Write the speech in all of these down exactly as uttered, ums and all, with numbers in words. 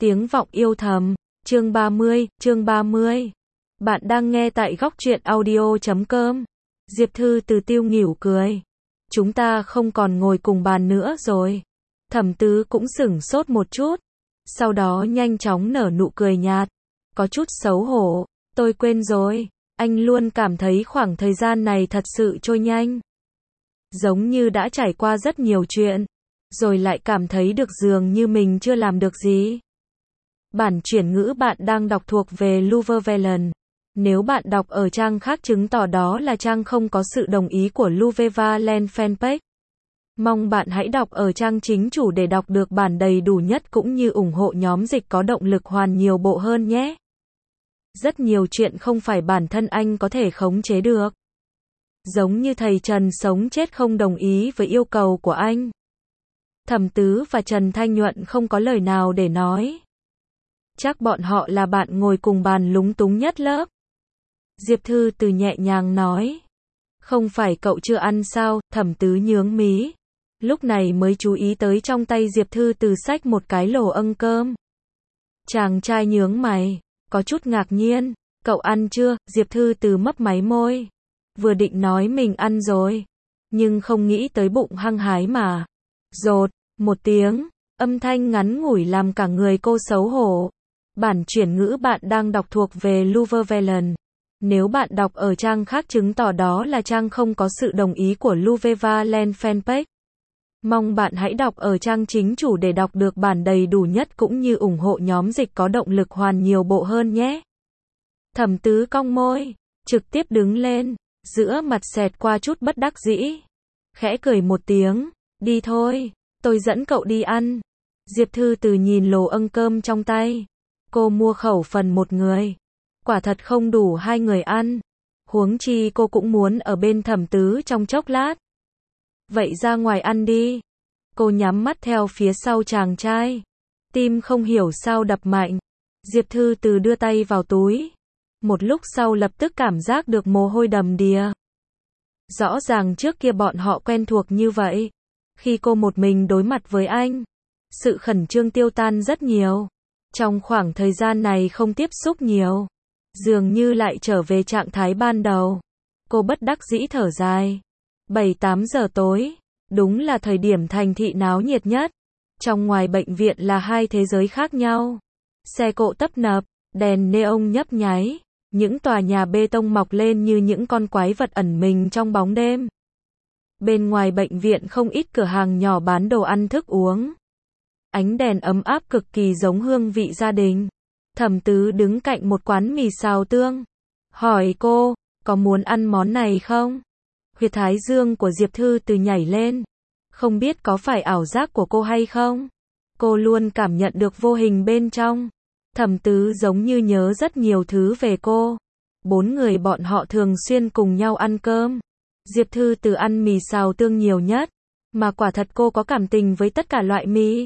Tiếng vọng yêu thầm, chương ba mươi, chương ba mươi. Bạn đang nghe tại góc truyện audio chấm com. Diệp Thư Từ tiêu nghỉu cười. Chúng ta không còn ngồi cùng bàn nữa rồi. Thẩm Tứ cũng sửng sốt một chút. Sau đó nhanh chóng nở nụ cười nhạt. Có chút xấu hổ. Tôi quên rồi. Anh luôn cảm thấy khoảng thời gian này thật sự trôi nhanh. Giống như đã trải qua rất nhiều chuyện. Rồi lại cảm thấy được dường như mình chưa làm được gì. Bản chuyển ngữ bạn đang đọc thuộc về Luvevelen. Nếu bạn đọc ở trang khác chứng tỏ đó là trang không có sự đồng ý của Luvevelen fanpage. Mong bạn hãy đọc ở trang chính chủ để đọc được bản đầy đủ nhất cũng như ủng hộ nhóm dịch có động lực hoàn nhiều bộ hơn nhé. Rất nhiều chuyện không phải bản thân anh có thể khống chế được. Giống như thầy Trần sống chết không đồng ý với yêu cầu của anh. Thẩm Tứ và Trần Thanh Nhuận không có lời nào để nói. Chắc bọn họ là bạn ngồi cùng bàn lúng túng nhất lớp. Diệp Thư Từ nhẹ nhàng nói. Không phải cậu chưa ăn sao? Thẩm Tứ nhướng mí. Lúc này mới chú ý tới trong tay Diệp Thư Từ xách một cái lồ âng cơm. Chàng trai nhướng mày, có chút ngạc nhiên. Cậu ăn chưa? Diệp Thư Từ mấp máy môi. Vừa định nói mình ăn rồi. Nhưng không nghĩ tới bụng hăng hái mà. Rột, một tiếng, âm thanh ngắn ngủi làm cả người cô xấu hổ. Bản chuyển ngữ bạn đang đọc thuộc về Luvevelen. Nếu bạn đọc ở trang khác chứng tỏ đó là trang không có sự đồng ý của Luvevelen fanpage. Mong bạn hãy đọc ở trang chính chủ để đọc được bản đầy đủ nhất cũng như ủng hộ nhóm dịch có động lực hoàn nhiều bộ hơn nhé. Thẩm Tứ cong môi, trực tiếp đứng lên, giữa mặt xẹt qua chút bất đắc dĩ. Khẽ cười một tiếng, đi thôi, tôi dẫn cậu đi ăn. Diệp Thư Từ nhìn lồ âng cơm trong tay. Cô mua khẩu phần một người. Quả thật không đủ hai người ăn. Huống chi cô cũng muốn ở bên Thẩm Tứ trong chốc lát. Vậy ra ngoài ăn đi. Cô nhắm mắt theo phía sau chàng trai. Tim không hiểu sao đập mạnh. Diệp Thư Từ đưa tay vào túi. Một lúc sau lập tức cảm giác được mồ hôi đầm đìa. Rõ ràng trước kia bọn họ quen thuộc như vậy. Khi cô một mình đối mặt với anh, sự khẩn trương tiêu tan rất nhiều. Trong khoảng thời gian này không tiếp xúc nhiều, dường như lại trở về trạng thái ban đầu. Cô bất đắc dĩ thở dài. bảy tám giờ tối, đúng là thời điểm thành thị náo nhiệt nhất. Trong ngoài bệnh viện là hai thế giới khác nhau. Xe cộ tấp nập, đèn neon nhấp nháy, những tòa nhà bê tông mọc lên như những con quái vật ẩn mình trong bóng đêm. Bên ngoài bệnh viện không ít cửa hàng nhỏ bán đồ ăn thức uống. Ánh đèn ấm áp cực kỳ giống hương vị gia đình. Thẩm Tứ đứng cạnh một quán mì xào tương. Hỏi cô, có muốn ăn món này không? Huyệt thái dương của Diệp Thư Từ nhảy lên. Không biết có phải ảo giác của cô hay không? Cô luôn cảm nhận được vô hình bên trong. Thẩm Tứ giống như nhớ rất nhiều thứ về cô. Bốn người bọn họ thường xuyên cùng nhau ăn cơm. Diệp Thư Từ ăn mì xào tương nhiều nhất. Mà quả thật cô có cảm tình với tất cả loại mì.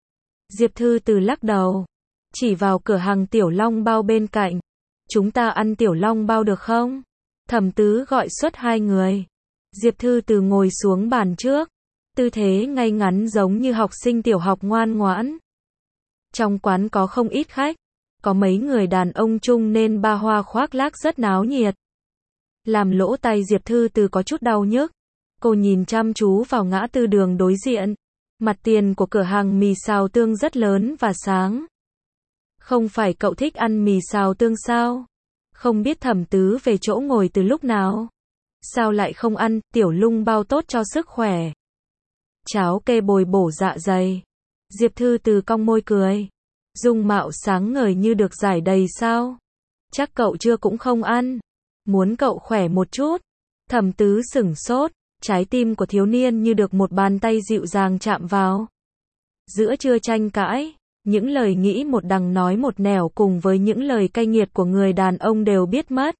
Diệp Thư Từ lắc đầu. Chỉ vào cửa hàng tiểu long bao bên cạnh. Chúng ta ăn tiểu long bao được không? Thẩm Tứ gọi xuất hai người. Diệp Thư Từ ngồi xuống bàn trước. Tư thế ngay ngắn giống như học sinh tiểu học ngoan ngoãn. Trong quán có không ít khách. Có mấy người đàn ông chung nên ba hoa khoác lác rất náo nhiệt. Làm lỗ tai Diệp Thư Từ có chút đau nhức. Cô nhìn chăm chú vào ngã tư đường đối diện. Mặt tiền của cửa hàng mì xào tương rất lớn và sáng. Không phải cậu thích ăn mì xào tương sao? Không biết Thẩm Tứ về chỗ ngồi từ lúc nào? Sao lại không ăn? Tiểu lung bao tốt cho sức khỏe. Cháo kê bồi bổ dạ dày. Diệp Thư Từ cong môi cười. Dung mạo sáng ngời như được giải đầy sao? Chắc cậu chưa cũng không ăn. Muốn cậu khỏe một chút. Thẩm Tứ sửng sốt. Trái tim của thiếu niên như được một bàn tay dịu dàng chạm vào. Giữa trưa tranh cãi, những lời nghĩ một đằng nói một nẻo cùng với những lời cay nghiệt của người đàn ông đều biết mất.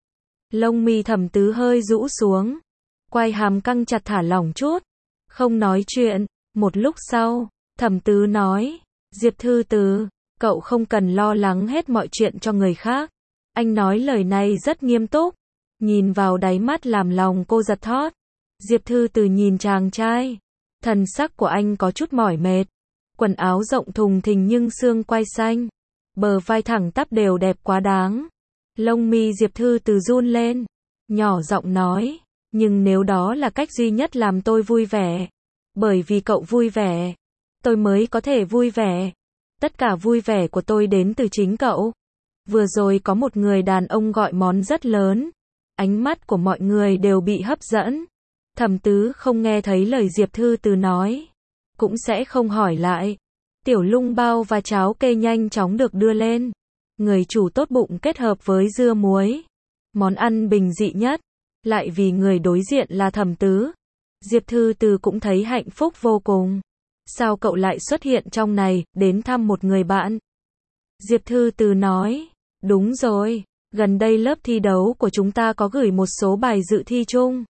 Lông mi Thẩm Tứ hơi rũ xuống. Quai hàm căng chặt thả lỏng chút. Không nói chuyện. Một lúc sau, Thẩm Tứ nói. Diệp Thư Từ, cậu không cần lo lắng hết mọi chuyện cho người khác. Anh nói lời này rất nghiêm túc. Nhìn vào đáy mắt làm lòng cô giật thót. Diệp Thư Từ nhìn chàng trai. Thần sắc của anh có chút mỏi mệt. Quần áo rộng thùng thình nhưng xương quai xanh, bờ vai thẳng tắp đều đẹp quá đáng. Lông mi Diệp Thư Từ run lên, nhỏ giọng nói, nhưng nếu đó là cách duy nhất làm tôi vui vẻ, bởi vì cậu vui vẻ, tôi mới có thể vui vẻ. Tất cả vui vẻ của tôi đến từ chính cậu. Vừa rồi có một người đàn ông gọi món rất lớn, ánh mắt của mọi người đều bị hấp dẫn. Thẩm Tứ không nghe thấy lời Diệp Thư Từ nói, cũng sẽ không hỏi lại. Tiểu lung bao và cháo kê nhanh chóng được đưa lên. Người chủ tốt bụng kết hợp với dưa muối. Món ăn bình dị nhất, lại vì người đối diện là Thẩm Tứ. Diệp Thư Từ cũng thấy hạnh phúc vô cùng. Sao cậu lại xuất hiện trong này, đến thăm một người bạn? Diệp Thư Từ nói, đúng rồi, gần đây lớp thi đấu của chúng ta có gửi một số bài dự thi chung.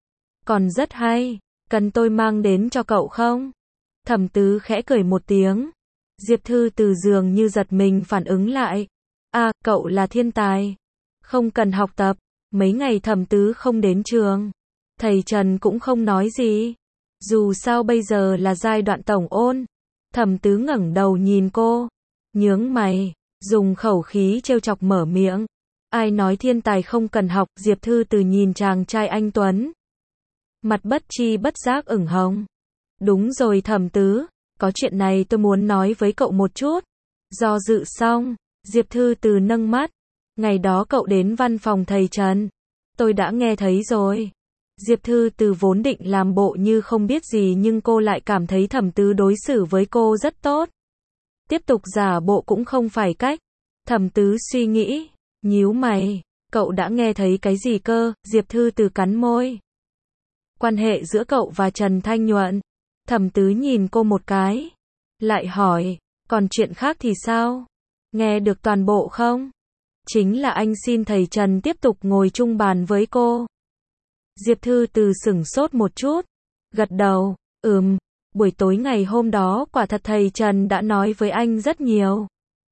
Còn rất hay, cần tôi mang đến cho cậu không? Thẩm Tứ khẽ cười một tiếng. Diệp Thư Từ dường như giật mình phản ứng lại. À, cậu là thiên tài. Không cần học tập. Mấy ngày Thẩm Tứ không đến trường. Thầy Trần cũng không nói gì. Dù sao bây giờ là giai đoạn tổng ôn. Thẩm Tứ ngẩng đầu nhìn cô. Nhướng mày, dùng khẩu khí trêu chọc mở miệng. Ai nói thiên tài không cần học? Diệp Thư Từ nhìn chàng trai anh tuấn. Mặt bất chi bất giác ửng hồng. Đúng rồi Thẩm Tứ, có chuyện này tôi muốn nói với cậu một chút. Do dự xong, Diệp Thư Từ nâng mắt. Ngày đó cậu đến văn phòng thầy Trần. Tôi đã nghe thấy rồi. Diệp Thư Từ vốn định làm bộ như không biết gì nhưng cô lại cảm thấy Thẩm Tứ đối xử với cô rất tốt. Tiếp tục giả bộ cũng không phải cách. Thẩm Tứ suy nghĩ, nhíu mày, cậu đã nghe thấy cái gì cơ? Diệp Thư Từ cắn môi. Quan hệ giữa cậu và Trần Thanh Nhuận. Thẩm Tứ nhìn cô một cái, lại hỏi, còn chuyện khác thì sao? Nghe được toàn bộ không? Chính là anh xin thầy Trần tiếp tục ngồi chung bàn với cô. Diệp Thư Từ sửng sốt một chút, gật đầu, ừm, buổi tối ngày hôm đó quả thật thầy Trần đã nói với anh rất nhiều.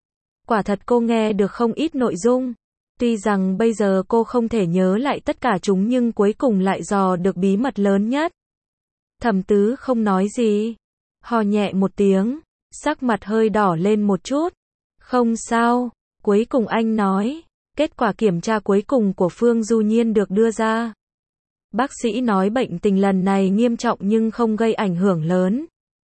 Quả thật cô nghe được không ít nội dung. Tuy rằng bây giờ cô không thể nhớ lại tất cả chúng nhưng cuối cùng lại dò được bí mật lớn nhất. Thẩm Tứ không nói gì, hò nhẹ một tiếng, sắc mặt hơi đỏ lên một chút. Không sao, cuối cùng anh nói, kết quả kiểm tra cuối cùng của Phương Du Nhiên được đưa ra. Bác sĩ nói bệnh tình lần này nghiêm trọng nhưng không gây ảnh hưởng lớn.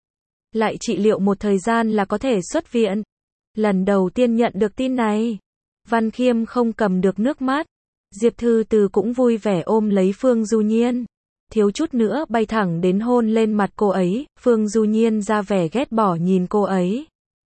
Lại trị liệu một thời gian là có thể xuất viện. Lần đầu tiên nhận được tin này, Văn Khiêm không cầm được nước mắt. Diệp Thư Từ cũng vui vẻ ôm lấy Phương Du Nhiên. Thiếu chút nữa bay thẳng đến hôn lên mặt cô ấy. Phương Du Nhiên ra vẻ ghét bỏ nhìn cô ấy.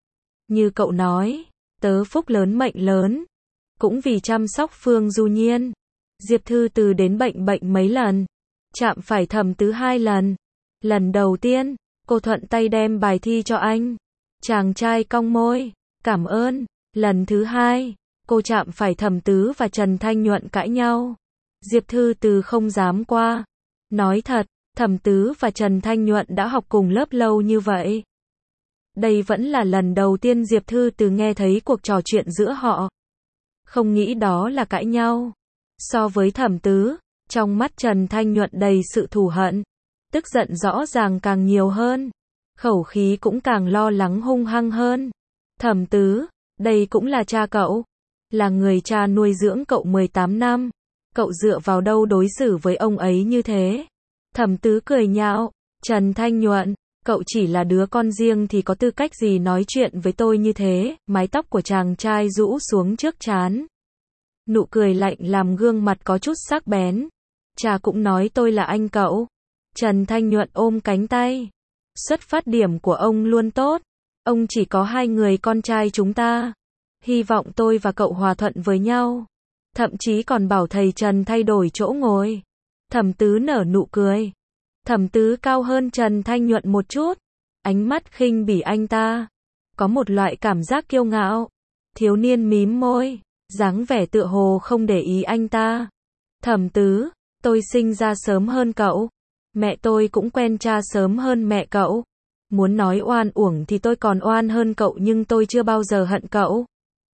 Như cậu nói, tớ phúc lớn mệnh lớn. Cũng vì chăm sóc Phương Du Nhiên, Diệp Thư Từ đến bệnh bệnh mấy lần, chạm phải Thẩm Tứ hai lần. Lần đầu tiên, cô thuận tay đem bài thi cho anh. Chàng trai cong môi, cảm ơn. Lần thứ hai, cô chạm phải Thẩm Tứ và Trần Thanh Nhuận cãi nhau. Diệp Thư Từ không dám qua. Nói thật, Thẩm Tứ và Trần Thanh Nhuận đã học cùng lớp lâu như vậy. Đây vẫn là lần đầu tiên Diệp Thư Từ nghe thấy cuộc trò chuyện giữa họ. Không nghĩ đó là cãi nhau. So với Thẩm Tứ, trong mắt Trần Thanh Nhuận đầy sự thù hận. Tức giận rõ ràng càng nhiều hơn. Khẩu khí cũng càng lo lắng hung hăng hơn. Thẩm Tứ, đây cũng là cha cậu. Là người cha nuôi dưỡng cậu mười tám năm. Cậu dựa vào đâu đối xử với ông ấy như thế? Thẩm Tứ cười nhạo. Trần Thanh Nhuận, cậu chỉ là đứa con riêng thì có tư cách gì nói chuyện với tôi như thế? Mái tóc của chàng trai rũ xuống trước trán. Nụ cười lạnh làm gương mặt có chút sắc bén. Cha cũng nói tôi là anh cậu. Trần Thanh Nhuận ôm cánh tay. Xuất phát điểm của ông luôn tốt. Ông chỉ có hai người con trai chúng ta. Hy vọng tôi và cậu hòa thuận với nhau. Thậm chí còn bảo thầy Trần thay đổi chỗ ngồi. Thẩm Tứ nở nụ cười. Thẩm Tứ cao hơn Trần Thanh Nhuận một chút. Ánh mắt khinh bỉ anh ta. Có một loại cảm giác kiêu ngạo. Thiếu niên mím môi, dáng vẻ tựa hồ không để ý anh ta. Thẩm Tứ, tôi sinh ra sớm hơn cậu. Mẹ tôi cũng quen cha sớm hơn mẹ cậu. Muốn nói oan uổng thì tôi còn oan hơn cậu nhưng tôi chưa bao giờ hận cậu.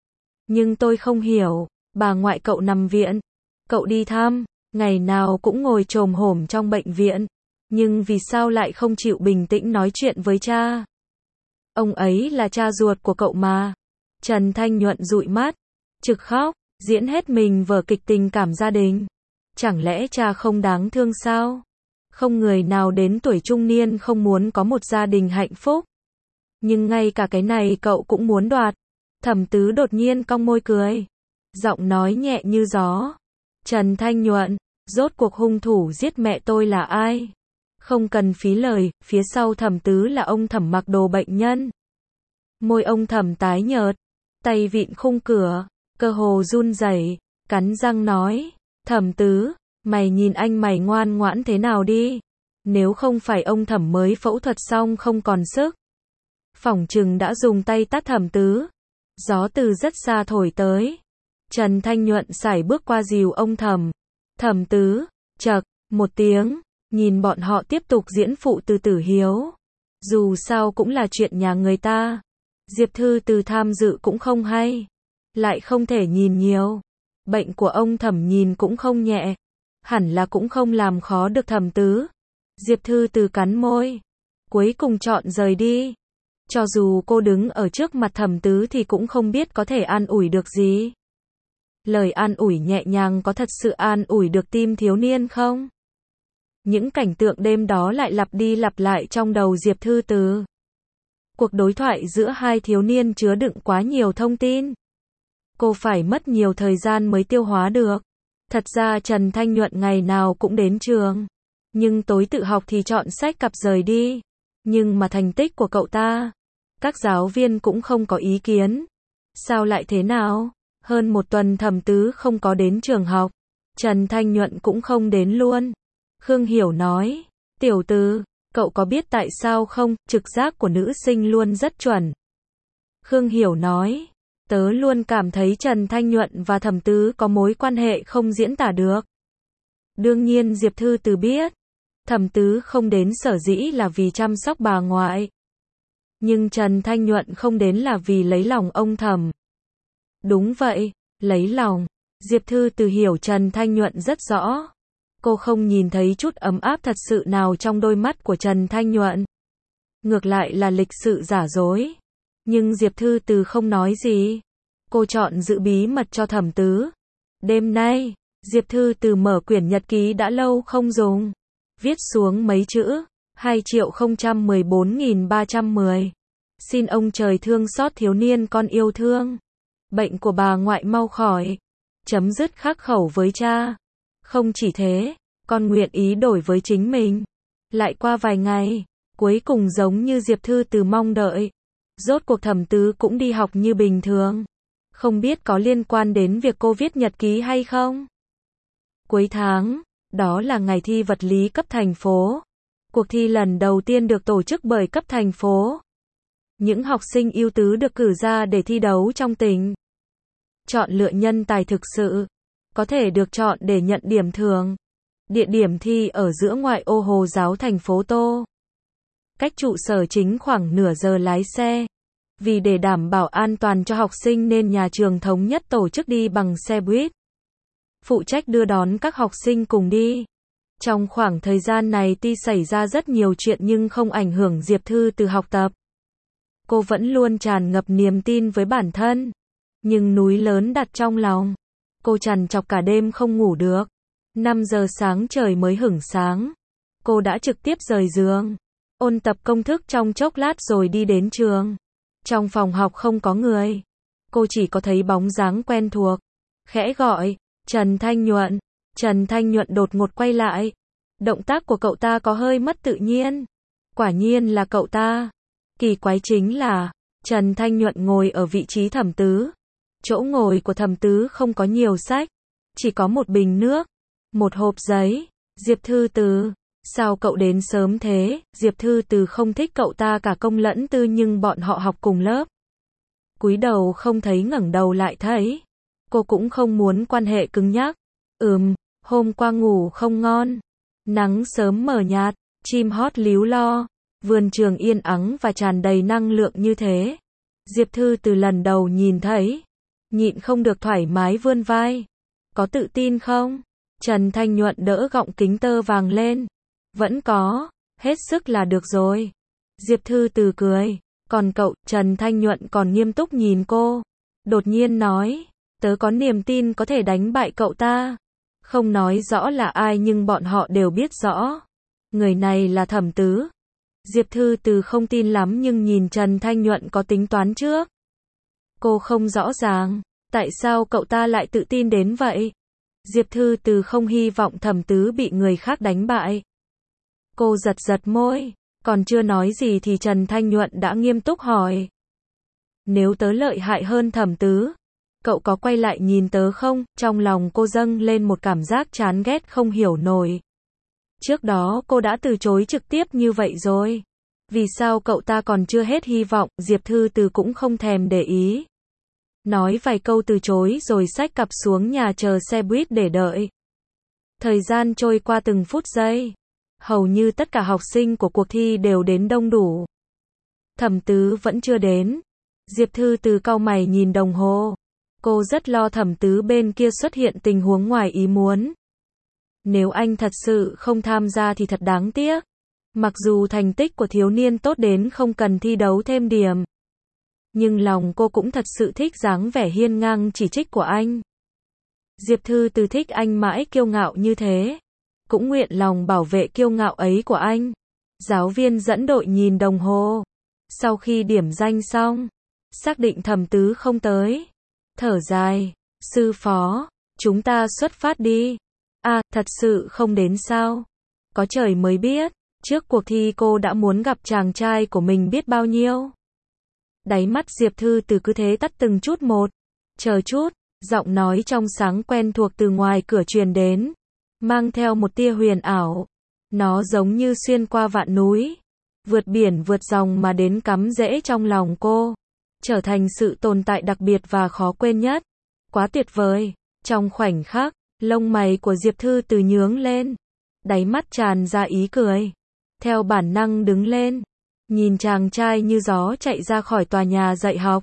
Nhưng tôi không hiểu, bà ngoại cậu nằm viện. Cậu đi thăm, ngày nào cũng ngồi chồm hổm trong bệnh viện. Nhưng vì sao lại không chịu bình tĩnh nói chuyện với cha? Ông ấy là cha ruột của cậu mà. Trần Thanh Nhuận dụi mắt, trực khóc, diễn hết mình vở kịch tình cảm gia đình. Chẳng lẽ cha không đáng thương sao? Không người nào đến tuổi trung niên không muốn có một gia đình hạnh phúc. Nhưng ngay cả cái này cậu cũng muốn đoạt. Thẩm Tứ đột nhiên cong môi cười. Giọng nói nhẹ như gió. Trần Thanh Nhuận, rốt cuộc hung thủ giết mẹ tôi là ai? Không cần phí lời, phía sau Thẩm Tứ là ông Thẩm mặc đồ bệnh nhân. Môi ông Thẩm tái nhợt, tay vịn khung cửa, cơ hồ run rẩy, cắn răng nói, Thẩm Tứ, mày nhìn anh mày ngoan ngoãn thế nào đi. Nếu không phải ông Thẩm mới phẫu thuật xong không còn sức, phỏng chừng đã dùng tay tát Thẩm Tứ. Gió từ rất xa thổi tới. Trần Thanh Nhuận sải bước qua dìu ông Thẩm. Thẩm Tứ, chậc, một tiếng, nhìn bọn họ tiếp tục diễn phụ từ Tử Hiếu. Dù sao cũng là chuyện nhà người ta. Diệp Thư Từ tham dự cũng không hay. Lại không thể nhìn nhiều. Bệnh của ông Thẩm nhìn cũng không nhẹ. Hẳn là cũng không làm khó được Thẩm Tứ. Diệp Thư Từ cắn môi. Cuối cùng chọn rời đi. Cho dù cô đứng ở trước mặt Thẩm Tứ thì cũng không biết có thể an ủi được gì. Lời an ủi nhẹ nhàng có thật sự an ủi được tim thiếu niên không? Những cảnh tượng đêm đó lại lặp đi lặp lại trong đầu Diệp Thư Từ. Cuộc đối thoại giữa hai thiếu niên chứa đựng quá nhiều thông tin. Cô phải mất nhiều thời gian mới tiêu hóa được. Thật ra Trần Thanh Nhuận ngày nào cũng đến trường. Nhưng tối tự học thì chọn sách cặp rời đi. Nhưng mà thành tích của cậu ta, các giáo viên cũng không có ý kiến. Sao lại thế nào? Hơn một tuần Thẩm Tứ không có đến trường học. Trần Thanh Nhuận cũng không đến luôn. Khương Hiểu nói, Tiểu Từ, cậu có biết tại sao không? Trực giác của nữ sinh luôn rất chuẩn. Khương Hiểu nói, tớ luôn cảm thấy Trần Thanh Nhuận và Thẩm Tứ có mối quan hệ không diễn tả được. Đương nhiên Diệp Thư Từ biết. Thẩm Tứ không đến sở dĩ là vì chăm sóc bà ngoại. Nhưng Trần Thanh Nhuận không đến là vì lấy lòng ông Thẩm. Đúng vậy, lấy lòng. Diệp Thư Từ hiểu Trần Thanh Nhuận rất rõ. Cô không nhìn thấy chút ấm áp thật sự nào trong đôi mắt của Trần Thanh Nhuận. Ngược lại là lịch sự giả dối. Nhưng Diệp Thư Từ không nói gì. Cô chọn giữ bí mật cho Thẩm Tứ. Đêm nay, Diệp Thư Từ mở quyển nhật ký đã lâu không dùng. Viết xuống mấy chữ, hai triệu không trăm mười bốn nghìn ba trăm mười. Xin ông trời thương xót thiếu niên con yêu thương. Bệnh của bà ngoại mau khỏi. Chấm dứt khắc khẩu với cha. Không chỉ thế, con nguyện ý đổi với chính mình. Lại qua vài ngày, cuối cùng giống như Diệp Thư Từ mong đợi. Rốt cuộc Thẩm Tứ cũng đi học như bình thường. Không biết có liên quan đến việc cô viết nhật ký hay không? Cuối tháng, đó là ngày thi vật lý cấp thành phố. Cuộc thi lần đầu tiên được tổ chức bởi cấp thành phố. Những học sinh ưu tú được cử ra để thi đấu trong tỉnh. Chọn lựa nhân tài thực sự. Có thể được chọn để nhận điểm thường. Địa điểm thi ở giữa ngoại ô Hồ Giáo thành phố Tô. Cách trụ sở chính khoảng nửa giờ lái xe. Vì để đảm bảo an toàn cho học sinh nên nhà trường thống nhất tổ chức đi bằng xe buýt. Phụ trách đưa đón các học sinh cùng đi. Trong khoảng thời gian này tuy xảy ra rất nhiều chuyện nhưng không ảnh hưởng Diệp Thư Từ học tập. Cô vẫn luôn tràn ngập niềm tin với bản thân. Nhưng núi lớn đặt trong lòng. Cô trằn trọc cả đêm không ngủ được. năm giờ sáng trời mới hửng sáng. Cô đã trực tiếp rời giường. Ôn tập công thức trong chốc lát rồi đi đến trường. Trong phòng học không có người. Cô chỉ có thấy bóng dáng quen thuộc. Khẽ gọi, Trần Thanh Nhuận. Trần Thanh Nhuận đột ngột quay lại. Động tác của cậu ta có hơi mất tự nhiên. Quả nhiên là cậu ta. Kỳ quái chính là, Trần Thanh Nhuận ngồi ở vị trí Thẩm Tứ. Chỗ ngồi của Thẩm Tứ không có nhiều sách. Chỉ có một bình nước. Một hộp giấy. Diệp Thư Từ, sao cậu đến sớm thế? Diệp Thư Từ không thích cậu ta cả công lẫn tư nhưng bọn họ học cùng lớp. Cúi đầu không thấy ngẩng đầu lại thấy. Cô cũng không muốn quan hệ cứng nhắc. Ừm, hôm qua ngủ không ngon. Nắng sớm mờ nhạt, chim hót líu lo. Vườn trường yên ắng và tràn đầy năng lượng như thế. Diệp Thư Từ lần đầu nhìn thấy. Nhịn không được thoải mái vươn vai. Có tự tin không? Trần Thanh Nhuận đỡ gọng kính tơ vàng lên. Vẫn có, hết sức là được rồi. Diệp Thư Từ cười. Còn cậu, Trần Thanh Nhuận còn nghiêm túc nhìn cô. Đột nhiên nói, tớ có niềm tin có thể đánh bại cậu ta. Không nói rõ là ai nhưng bọn họ đều biết rõ. Người này là Thẩm Tứ. Diệp Thư Từ không tin lắm nhưng nhìn Trần Thanh Nhuận có tính toán trước. Cô không rõ ràng, tại sao cậu ta lại tự tin đến vậy? Diệp Thư Từ không hy vọng Thẩm Tứ bị người khác đánh bại. Cô giật giật môi, còn chưa nói gì thì Trần Thanh Nhuận đã nghiêm túc hỏi. Nếu tớ lợi hại hơn Thẩm Tứ, cậu có quay lại nhìn tớ không? Trong lòng cô dâng lên một cảm giác chán ghét không hiểu nổi. Trước đó cô đã từ chối trực tiếp như vậy rồi. Vì sao cậu ta còn chưa hết hy vọng? Diệp Thư Từ cũng không thèm để ý. Nói vài câu từ chối rồi xách cặp xuống nhà chờ xe buýt để đợi. Thời gian trôi qua từng phút giây. Hầu như tất cả học sinh của cuộc thi đều đến đông đủ. Thẩm Tứ vẫn chưa đến. Diệp Thư Từ cau mày nhìn đồng hồ. Cô rất lo Thẩm Tứ bên kia xuất hiện tình huống ngoài ý muốn. Nếu anh thật sự không tham gia thì thật đáng tiếc. Mặc dù thành tích của thiếu niên tốt đến không cần thi đấu thêm điểm. Nhưng lòng cô cũng thật sự thích dáng vẻ hiên ngang chỉ trích của anh. Diệp Thư Từ thích anh mãi kiêu ngạo như thế. Cũng nguyện lòng bảo vệ kiêu ngạo ấy của anh. Giáo viên dẫn đội nhìn đồng hồ. Sau khi điểm danh xong, xác định Thẩm Tứ không tới. Thở dài, sư phó, chúng ta xuất phát đi. À, thật sự không đến sao? Có trời mới biết, trước cuộc thi cô đã muốn gặp chàng trai của mình biết bao nhiêu. Đáy mắt Diệp Thư Từ cứ thế tắt từng chút một. Chờ chút, giọng nói trong sáng quen thuộc từ ngoài cửa truyền đến. Mang theo một tia huyền ảo. Nó giống như xuyên qua vạn núi. Vượt biển vượt dòng mà đến cắm rễ trong lòng cô. Trở thành sự tồn tại đặc biệt và khó quên nhất. Quá tuyệt vời. Trong khoảnh khắc, lông mày của Diệp Thư Từ nhướng lên. Đáy mắt tràn ra ý cười. Theo bản năng đứng lên. Nhìn chàng trai như gió chạy ra khỏi tòa nhà dạy học.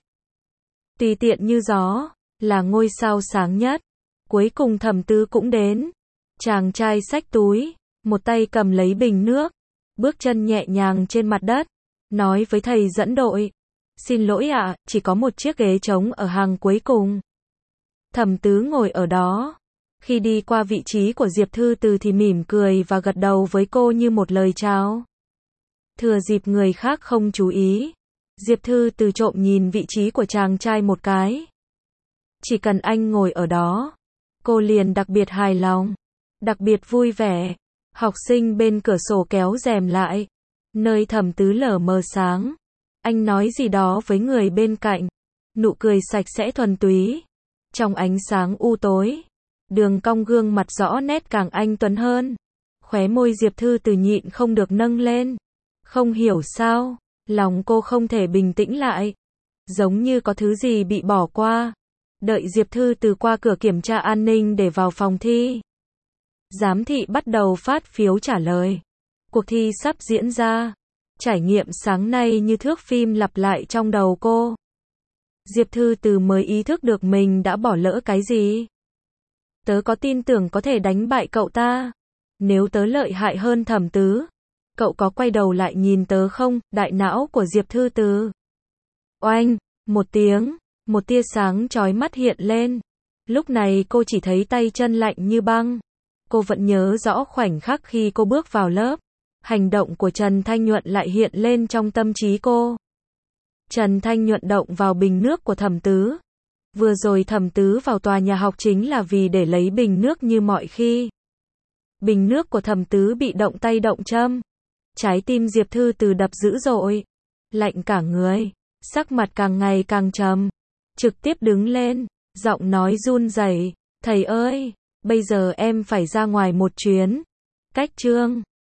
Tùy tiện như gió, là ngôi sao sáng nhất. Cuối cùng Thẩm Tứ cũng đến. Chàng trai xách túi, một tay cầm lấy bình nước. Bước chân nhẹ nhàng trên mặt đất. Nói với thầy dẫn đội. Xin lỗi ạ, chỉ có một chiếc ghế trống ở hàng cuối cùng. Thẩm Tứ ngồi ở đó. Khi đi qua vị trí của Diệp Thư Từ thì mỉm cười và gật đầu với cô như một lời chào. Thừa dịp người khác không chú ý, Diệp Thư Từ trộm nhìn vị trí của chàng trai một cái. Chỉ cần anh ngồi ở đó, cô liền đặc biệt hài lòng, đặc biệt vui vẻ. Học sinh bên cửa sổ kéo rèm lại, nơi Thẩm Tứ lờ mờ sáng. Anh nói gì đó với người bên cạnh, nụ cười sạch sẽ thuần túy. Trong ánh sáng u tối, đường cong gương mặt rõ nét càng anh tuấn hơn. Khóe môi Diệp Thư Từ nhịn không được nâng lên. Không hiểu sao, lòng cô không thể bình tĩnh lại. Giống như có thứ gì bị bỏ qua. Đợi Diệp Thư Từ qua cửa kiểm tra an ninh để vào phòng thi. Giám thị bắt đầu phát phiếu trả lời. Cuộc thi sắp diễn ra. Trải nghiệm sáng nay như thước phim lặp lại trong đầu cô. Diệp Thư Từ mới ý thức được mình đã bỏ lỡ cái gì. Tớ có tin tưởng có thể đánh bại cậu ta. Nếu tớ lợi hại hơn Thẩm Tứ, cậu có quay đầu lại nhìn tớ không? Đại não của Diệp Thư Từ. Oanh, một tiếng, một tia sáng chói mắt hiện lên. Lúc này cô chỉ thấy tay chân lạnh như băng. Cô vẫn nhớ rõ khoảnh khắc khi cô bước vào lớp. Hành động của Trần Thanh Nhuận lại hiện lên trong tâm trí cô. Trần Thanh Nhuận động vào bình nước của Thẩm Tứ. Vừa rồi Thẩm Tứ vào tòa nhà học chính là vì để lấy bình nước như mọi khi. Bình nước của Thẩm Tứ bị động tay động châm. Trái tim Diệp Thư Từ đập dữ dội. Lạnh cả người. Sắc mặt càng ngày càng trầm. Trực tiếp đứng lên. Giọng nói run rẩy. Thầy ơi, bây giờ em phải ra ngoài một chuyến. Cách chương.